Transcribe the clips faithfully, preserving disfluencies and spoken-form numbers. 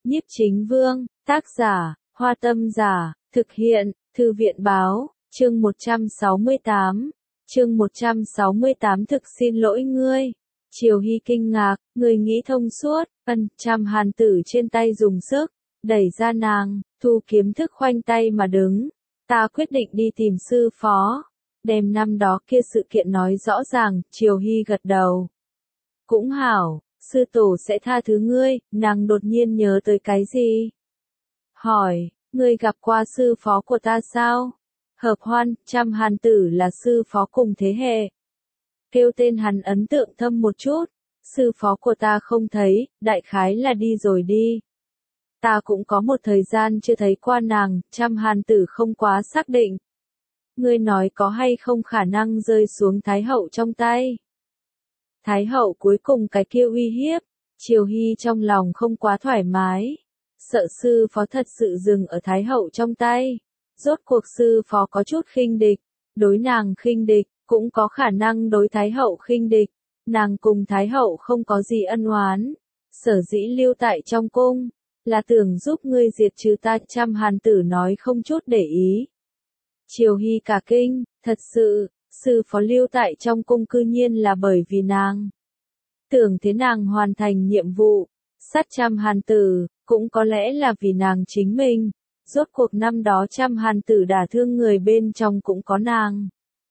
Nhiếp Chính Vương, tác giả, Hoa Tâm Giả, thực hiện, Thư viện Báo, chương một trăm sáu mươi tám. Chương một trăm sáu mươi tám thực xin lỗi ngươi. Triều Hy kinh ngạc, người nghĩ thông suốt, ân, trăm hàn tử trên tay dùng sức, đẩy ra nàng, thu kiếm thức khoanh tay mà đứng. Ta quyết định đi tìm sư phó. Đêm năm đó kia sự kiện nói rõ ràng, Triều Hy gật đầu. Cũng hảo, sư tổ sẽ tha thứ ngươi, nàng đột nhiên nhớ tới cái gì? Hỏi, ngươi gặp qua sư phó của ta sao? Hợp Hoan, trăm hàn tử là sư phó cùng thế hệ. Kêu tên hắn ấn tượng thâm một chút, sư phó của ta không thấy, đại khái là đi rồi đi. Ta cũng có một thời gian chưa thấy qua nàng, trăm hàn tử không quá xác định. Ngươi nói có hay không khả năng rơi xuống Thái hậu trong tay? Thái hậu cuối cùng cái kia uy hiếp, Triều Hy trong lòng không quá thoải mái. Sợ sư phó thật sự dừng ở Thái hậu trong tay. Rốt cuộc sư phó có chút khinh địch, đối nàng khinh địch, cũng có khả năng đối Thái hậu khinh địch. Nàng cùng Thái hậu không có gì ân oán. Sở dĩ lưu tại trong cung, là tưởng giúp ngươi diệt trừ ta, trăm hàn tử nói không chút để ý. Triều Hy cả kinh, thật sự, sư phó lưu tại trong cung cư nhiên là bởi vì nàng. Tưởng thế nàng hoàn thành nhiệm vụ, sát trăm hàn tử, cũng có lẽ là vì nàng chính mình. Rốt cuộc năm đó trăm hàn tử đả thương người bên trong cũng có nàng.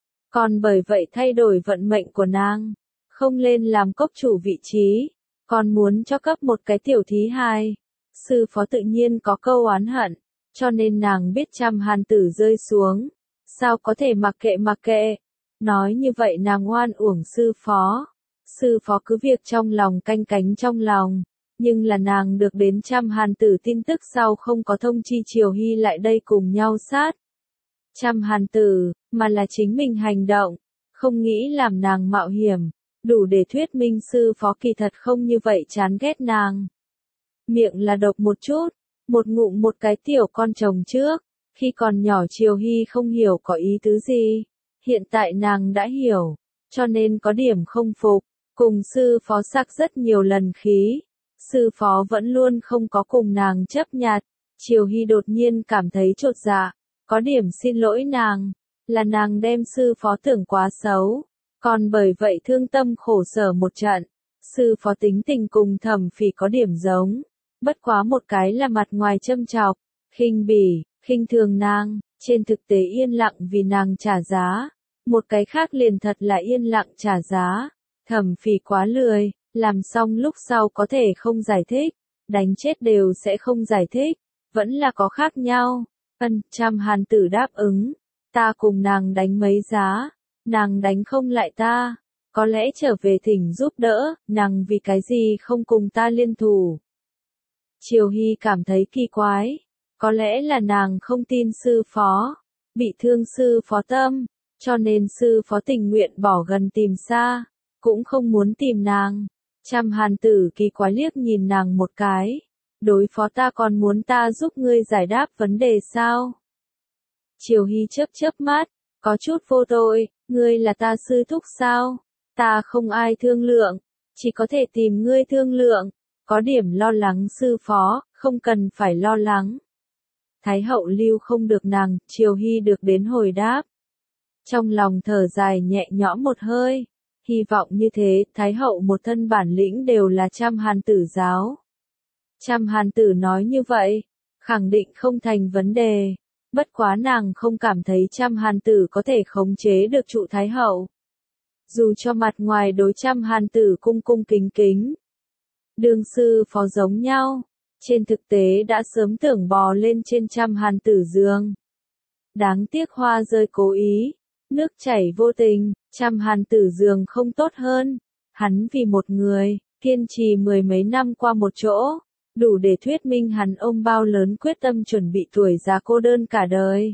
Còn bởi vậy thay đổi vận mệnh của nàng, không lên làm cốc chủ vị trí, còn muốn cho cấp một cái tiểu thí hài. Sư phó tự nhiên có câu oán hận, cho nên nàng biết trăm hàn tử rơi xuống. Sao có thể mặc kệ mặc kệ, nói như vậy nàng oan uổng sư phó. Sư phó cứ việc trong lòng canh cánh trong lòng, nhưng là nàng được đến trăm hàn tử tin tức sau không có thông chi Triều Hy lại đây cùng nhau sát. Trăm hàn tử, mà là chính mình hành động, không nghĩ làm nàng mạo hiểm, đủ để thuyết minh sư phó kỳ thật không như vậy chán ghét nàng. Miệng là độc một chút, một ngụm một cái tiểu con chồng trước, khi còn nhỏ Triều Hy không hiểu có ý tứ gì, hiện tại nàng đã hiểu, cho nên có điểm không phục, cùng sư phó sặc rất nhiều lần khí. Sư phó vẫn luôn không có cùng nàng chấp nhặt, Triều Hy đột nhiên cảm thấy chột dạ, có điểm xin lỗi nàng, là nàng đem sư phó tưởng quá xấu, còn bởi vậy thương tâm khổ sở một trận. Sư phó tính tình cùng Thẩm Phỉ có điểm giống, bất quá một cái là mặt ngoài châm chọc, khinh bỉ, khinh thường nàng, trên thực tế yên lặng vì nàng trả giá, một cái khác liền thật là yên lặng trả giá. Thẩm Phỉ quá lười, làm xong lúc sau có thể không giải thích, đánh chết đều sẽ không giải thích, vẫn là có khác nhau. Ân, trăm hàn tử đáp ứng, ta cùng nàng đánh mấy giá, nàng đánh không lại ta, có lẽ trở về thỉnh giúp đỡ, nàng vì cái gì không cùng ta liên thủ. Triều Hy cảm thấy kỳ quái, có lẽ là nàng không tin sư phó, bị thương sư phó tâm, cho nên sư phó tình nguyện bỏ gần tìm xa, cũng không muốn tìm nàng. Trăm hàn tử kỳ quái liếc nhìn nàng một cái, đối phó ta còn muốn ta giúp ngươi giải đáp vấn đề sao? Triều Hy chớp chớp mắt, có chút vô tội, ngươi là ta sư thúc sao? Ta không ai thương lượng, chỉ có thể tìm ngươi thương lượng, có điểm lo lắng sư phó, không cần phải lo lắng. Thái hậu lưu không được nàng, Triều Hy được đến hồi đáp. Trong lòng thở dài nhẹ nhõm một hơi. Hy vọng như thế, Thái hậu một thân bản lĩnh đều là trăm hàn tử giáo. Trăm hàn tử nói như vậy, khẳng định không thành vấn đề. Bất quá nàng không cảm thấy trăm hàn tử có thể khống chế được trụ Thái hậu. Dù cho mặt ngoài đối trăm hàn tử cung cung kính kính, đương sư phó giống nhau, trên thực tế đã sớm tưởng bò lên trên trăm hàn tử giường. Đáng tiếc hoa rơi cố ý, nước chảy vô tình, trăm hàn tử giường không tốt hơn. Hắn vì một người, kiên trì mười mấy năm qua một chỗ, đủ để thuyết minh hắn ôm bao lớn quyết tâm chuẩn bị tuổi già cô đơn cả đời.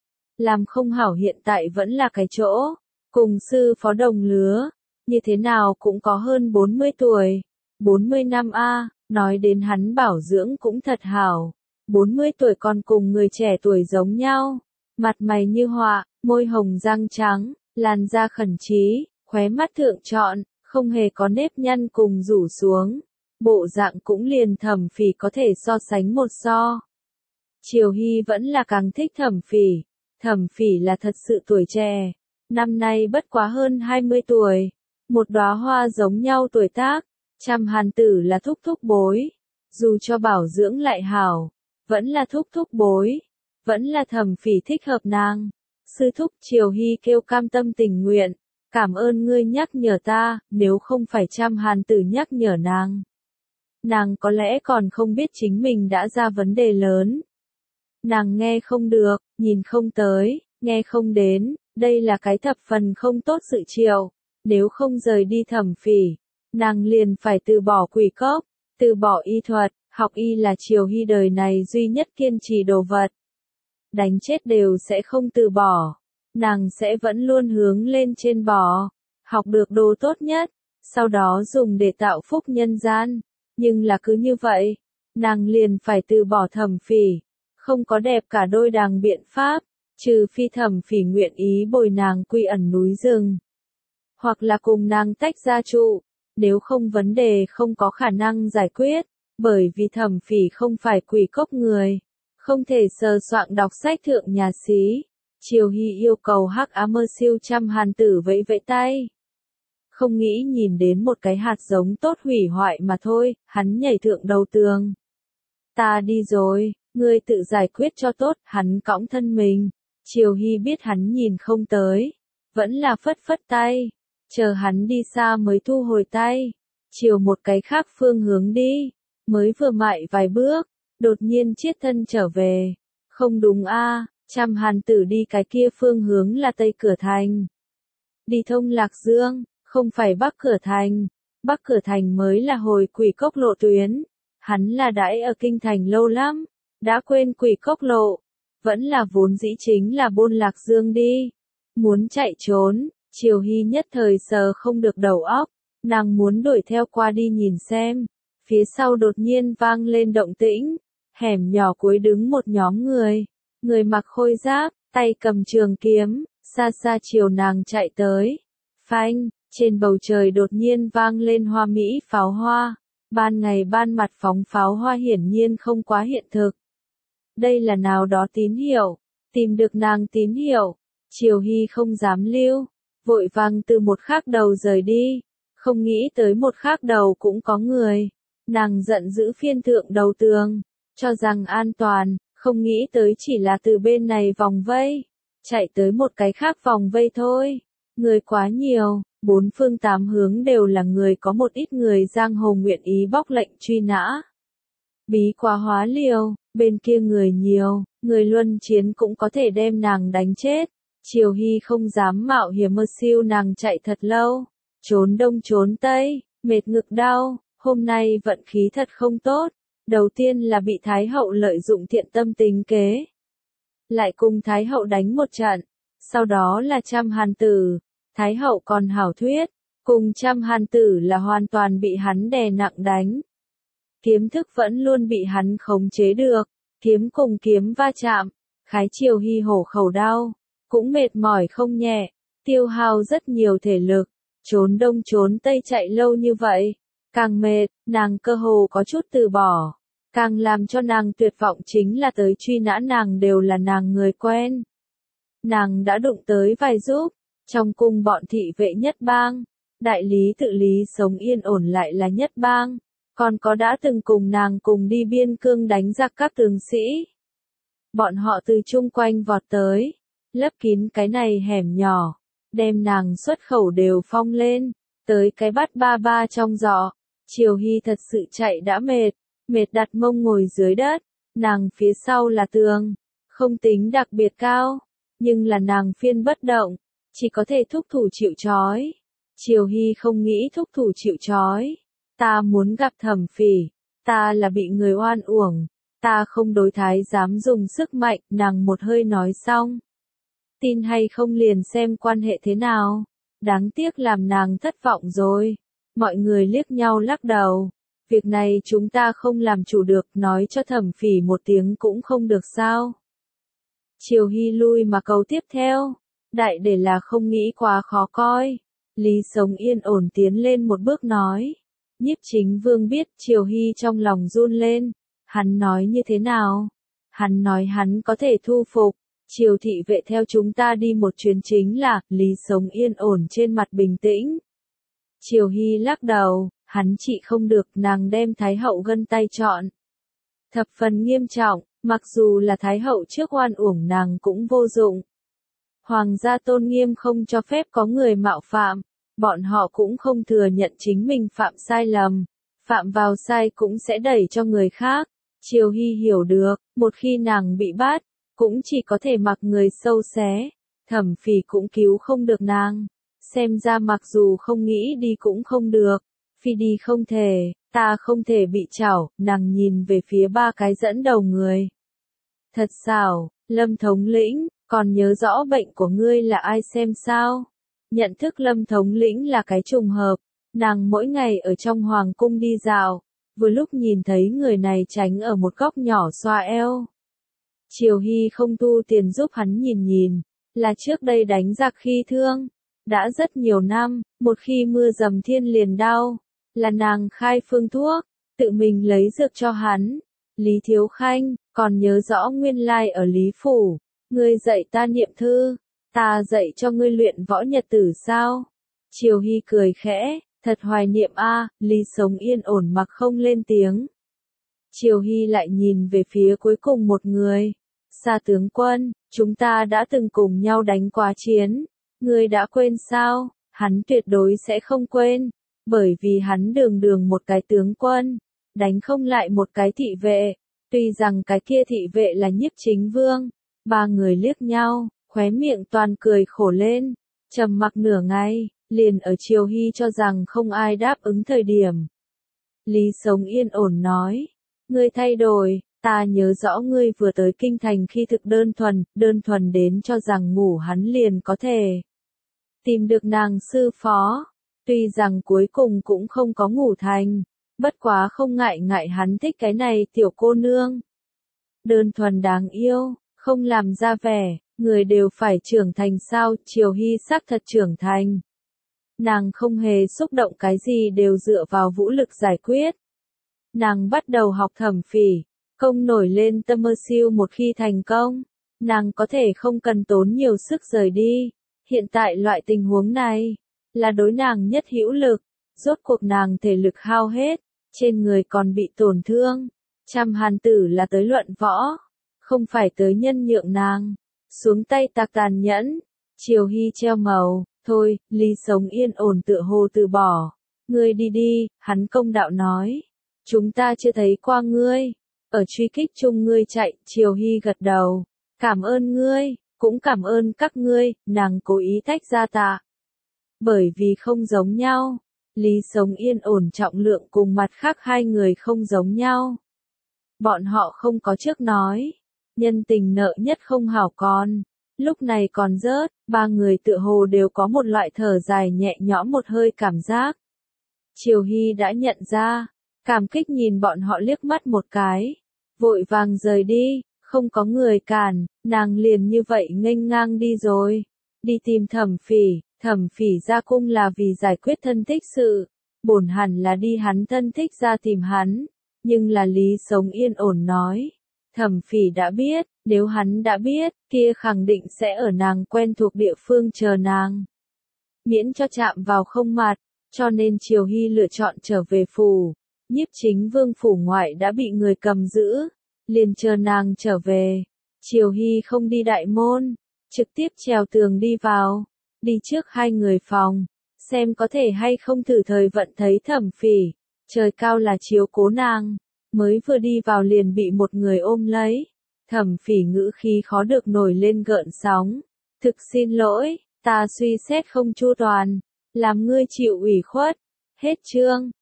Làm không hảo hiện tại vẫn là cái chỗ, cùng sư phó đồng lứa, như thế nào cũng có hơn bốn mươi tuổi. bốn mươi năm a, nói đến hắn bảo dưỡng cũng thật hảo. bốn mươi tuổi còn cùng người trẻ tuổi giống nhau, mặt mày như họa, môi hồng răng trắng, làn da khẩn trí, khóe mắt thượng trọn, không hề có nếp nhăn cùng rủ xuống. bộ dạng cũng liền Thẩm Phỉ có thể so sánh một so. Triều Hy vẫn là càng thích Thẩm Phỉ, Thẩm Phỉ là thật sự tuổi trẻ, năm nay bất quá hơn hai mươi tuổi, một đóa hoa giống nhau tuổi tác, Trăm Hàn Tử là thúc thúc bối, dù cho bảo dưỡng lại hảo, vẫn là thúc thúc bối, vẫn là Thẩm Phỉ thích hợp nàng. Sư thúc Triều Hy kêu cam tâm tình nguyện, cảm ơn ngươi nhắc nhở ta, nếu không phải Trăm Hàn Tử nhắc nhở nàng. Nàng có lẽ còn không biết chính mình đã ra vấn đề lớn. Nàng nghe không được, nhìn không tới, nghe không đến, đây là cái thập phần không tốt sự triệu. Nếu không rời đi Thẩm Phỉ, nàng liền phải từ bỏ quỷ cốc, từ bỏ y thuật, học y là Triều Hy đời này duy nhất kiên trì đồ vật. Đánh chết đều sẽ không từ bỏ, nàng sẽ vẫn luôn hướng lên trên bò, học được đồ tốt nhất, sau đó dùng để tạo phúc nhân gian. Nhưng là cứ như vậy, nàng liền phải từ bỏ Thẩm Phỉ, không có đẹp cả đôi đàng biện pháp, trừ phi Thẩm Phỉ nguyện ý bồi nàng quy ẩn núi rừng, hoặc là cùng nàng tách ra trụ, nếu không vấn đề không có khả năng giải quyết, bởi vì Thẩm Phỉ không phải quỷ cốc người, không thể sờ soạng đọc sách thượng nhà xí. Triều Hy yêu cầu Hắc Á Mơ Siêu Trăm Hàn Tử vẫy vẫy tay. Không nghĩ nhìn đến một cái hạt giống tốt hủy hoại mà thôi, hắn nhảy thượng đầu tường. Ta đi rồi, ngươi tự giải quyết cho tốt, hắn cõng thân mình. Triều Hy biết hắn nhìn không tới, vẫn là phất phất tay, chờ hắn đi xa mới thu hồi tay, chiều một cái khác phương hướng đi, mới vừa mại vài bước, đột nhiên chiết thân trở về. Không đúng a, Trăm Hàn Tử đi cái kia phương hướng là Tây Cửa Thành. Đi thông Lạc Dương, không phải Bắc Cửa Thành. Bắc Cửa Thành mới là hồi Quỷ Cốc lộ tuyến. Hắn là đãi ở kinh thành lâu lắm, đã quên Quỷ Cốc lộ, vẫn là vốn dĩ chính là buôn Lạc Dương đi. Muốn chạy trốn, Triều Hy nhất thời sờ không được đầu óc, nàng muốn đuổi theo qua đi nhìn xem. Phía sau đột nhiên vang lên động tĩnh, hẻm nhỏ cuối đứng một nhóm người, người mặc khôi giáp, tay cầm trường kiếm, xa xa chiều nàng chạy tới. Phanh, trên bầu trời đột nhiên vang lên hoa mỹ pháo hoa, ban ngày ban mặt phóng pháo hoa hiển nhiên không quá hiện thực. Đây là nào đó tín hiệu, tìm được nàng tín hiệu, Triều Hy không dám lưu, vội vàng từ một khác đầu rời đi, không nghĩ tới một khác đầu cũng có người. Nàng giận dữ phiên thượng đầu tường, cho rằng an toàn, không nghĩ tới chỉ là từ bên này vòng vây, chạy tới một cái khác vòng vây thôi. Người quá nhiều, bốn phương tám hướng đều là người, có một ít người giang hồ nguyện ý bóc lệnh truy nã. Bí quá hóa liều, bên kia người nhiều, người luân chiến cũng có thể đem nàng đánh chết. Triều Hy không dám mạo hiểm mơ siêu nàng chạy thật lâu, trốn đông trốn tây, mệt ngực đau. Hôm nay vận khí thật không tốt, đầu tiên là bị Thái Hậu lợi dụng thiện tâm tính kế, lại cùng Thái Hậu đánh một trận, sau đó là Trăm Hàn Tử, Thái Hậu còn hảo thuyết, cùng Trăm Hàn Tử là hoàn toàn bị hắn đè nặng đánh. Kiếm thức vẫn luôn bị hắn khống chế được, kiếm cùng kiếm va chạm, khái Triều Hy hổ khẩu đau, cũng mệt mỏi không nhẹ, tiêu hao rất nhiều thể lực, trốn đông trốn tây chạy lâu như vậy. Càng mệt, nàng cơ hồ có chút từ bỏ. Càng làm cho nàng tuyệt vọng chính là tới truy nã nàng đều là nàng người quen. Nàng đã đụng tới vài giúp, trong cung bọn thị vệ nhất bang, đại lý tự lý sống yên ổn lại là nhất bang, còn có đã từng cùng nàng cùng đi biên cương đánh giặc các tướng sĩ. Bọn họ từ chung quanh vọt tới, lấp kín cái này hẻm nhỏ, đem nàng xuất khẩu đều phong lên, tới cái bắt ba ba trong giỏ. Triều Hy thật sự chạy đã mệt, mệt đặt mông ngồi dưới đất, nàng phía sau là tường, không tính đặc biệt cao, nhưng là nàng phiên bất động, chỉ có thể thúc thủ chịu trói. Triều Hy không nghĩ thúc thủ chịu trói, ta muốn gặp Thẩm Phỉ, ta là bị người oan uổng, ta không đối thái dám dùng sức mạnh, nàng một hơi nói xong. Tin hay không liền xem quan hệ thế nào, đáng tiếc làm nàng thất vọng rồi. Mọi người liếc nhau lắc đầu, việc này chúng ta không làm chủ được, nói cho Thẩm Phỉ một tiếng cũng không được sao. Triều Hy lui mà câu tiếp theo, đại để là không nghĩ quá khó coi. Lý Sống yên ổn tiến lên một bước nói, Nhiếp Chính Vương biết Triều Hy trong lòng run lên. Hắn nói như thế nào? Hắn nói hắn có thể thu phục. Triều thị vệ theo chúng ta đi một chuyến chính là, Lý sống yên ổn trên mặt bình tĩnh. Triều Hy lắc đầu, hắn trị không được, nàng đem Thái hậu gân tay chọn. Thập phần nghiêm trọng, mặc dù là Thái hậu trước oan uổng nàng cũng vô dụng. Hoàng gia tôn nghiêm không cho phép có người mạo phạm, bọn họ cũng không thừa nhận chính mình phạm sai lầm, phạm vào sai cũng sẽ đẩy cho người khác. Triều Hy hiểu được, một khi nàng bị bắt, cũng chỉ có thể mặc người sâu xé, Thẩm Phỉ cũng cứu không được nàng. Xem ra mặc dù không nghĩ đi cũng không được, phi đi không thể, ta không thể bị chảo, nàng nhìn về phía ba cái dẫn đầu người. Thật xảo, Lâm thống lĩnh, còn nhớ rõ bệnh của ngươi là ai xem sao? Nhận thức Lâm thống lĩnh là cái trùng hợp, nàng mỗi ngày ở trong hoàng cung đi dạo, vừa lúc nhìn thấy người này tránh ở một góc nhỏ xoa eo. Triều Hy không tu tiền giúp hắn nhìn nhìn, là trước đây đánh giặc khi thương. Đã rất nhiều năm, một khi mưa dầm thiên liền đau, là nàng khai phương thuốc, tự mình lấy dược cho hắn. Lý Thiếu Khanh, còn nhớ rõ nguyên lai ở Lý Phủ, ngươi dạy ta niệm thư, ta dạy cho ngươi luyện võ nhật tử sao? Triều Hy cười khẽ, thật hoài niệm a. Lý sống yên ổn mặc không lên tiếng. Triều Hy lại nhìn về phía cuối cùng một người. Sa tướng quân, chúng ta đã từng cùng nhau đánh quá chiến. Ngươi đã quên sao? Hắn tuyệt đối sẽ không quên, bởi vì hắn đường đường một cái tướng quân, đánh không lại một cái thị vệ, tuy rằng cái kia thị vệ là Nhiếp Chính Vương. Ba người liếc nhau, khóe miệng toàn cười khổ lên, trầm mặc nửa ngày, liền ở Triều Hy cho rằng không ai đáp ứng thời điểm. Lý sống yên ổn nói, ngươi thay đổi, ta nhớ rõ ngươi vừa tới kinh thành khi thực đơn thuần, đơn thuần đến cho rằng ngủ hắn liền có thể tìm được nàng sư phó, tuy rằng cuối cùng cũng không có ngủ thành, bất quá không ngại ngại hắn thích cái này tiểu cô nương. Đơn thuần đáng yêu, không làm ra vẻ, người đều phải trưởng thành sao? Triều Hy xác thật trưởng thành. Nàng không hề xúc động cái gì đều dựa vào vũ lực giải quyết. Nàng bắt đầu học Thẩm Phỉ, công nổi lên tâm mơ siêu một khi thành công, nàng có thể không cần tốn nhiều sức rời đi. Hiện tại loại tình huống này, là đối nàng nhất hữu lực, rốt cuộc nàng thể lực hao hết, trên người còn bị tổn thương. Trăm hàn tử là tới luận võ, không phải tới nhân nhượng nàng, xuống tay tạc tàn nhẫn. Triều Hy treo màu, thôi, Lý sống yên ổn tựa hồ từ bỏ. Ngươi đi đi, hắn công đạo nói. Chúng ta chưa thấy qua ngươi, ở truy kích chung ngươi chạy. Triều Hy gật đầu, cảm ơn ngươi. Cũng cảm ơn các ngươi, nàng cố ý tách ra tạ. Bởi vì không giống nhau, Lý sống yên ổn trọng lượng cùng mặt khác hai người không giống nhau. Bọn họ không có trước nói, nhân tình nợ nhất không hảo con, lúc này còn rớt, ba người tựa hồ đều có một loại thở dài nhẹ nhõm một hơi cảm giác. Triều Hy đã nhận ra, cảm kích nhìn bọn họ liếc mắt một cái, vội vàng rời đi. Không có người cản, nàng liền như vậy nghênh ngang đi rồi. Đi tìm Thẩm Phỉ, Thẩm Phỉ ra cung là vì giải quyết thân thích sự. Bổn hẳn là đi hắn thân thích ra tìm hắn. Nhưng là Lý sống yên ổn nói. Thẩm Phỉ đã biết, nếu hắn đã biết, kia khẳng định sẽ ở nàng quen thuộc địa phương chờ nàng. Miễn cho chạm vào không mặt, cho nên Triều Hy lựa chọn trở về phủ. Nhiếp Chính Vương phủ ngoại đã bị người cầm giữ. Liền chờ nàng trở về. Triều Hy không đi đại môn, trực tiếp trèo tường đi vào, đi trước hai người phòng, xem có thể hay không thử thời vận thấy Thẩm Phỉ. Trời cao là chiếu cố nàng, mới vừa đi vào liền bị một người ôm lấy. Thẩm Phỉ ngữ khí khó được nổi lên gợn sóng. Thực xin lỗi, ta suy xét không chu toàn, làm ngươi chịu ủy khuất. Hết chương.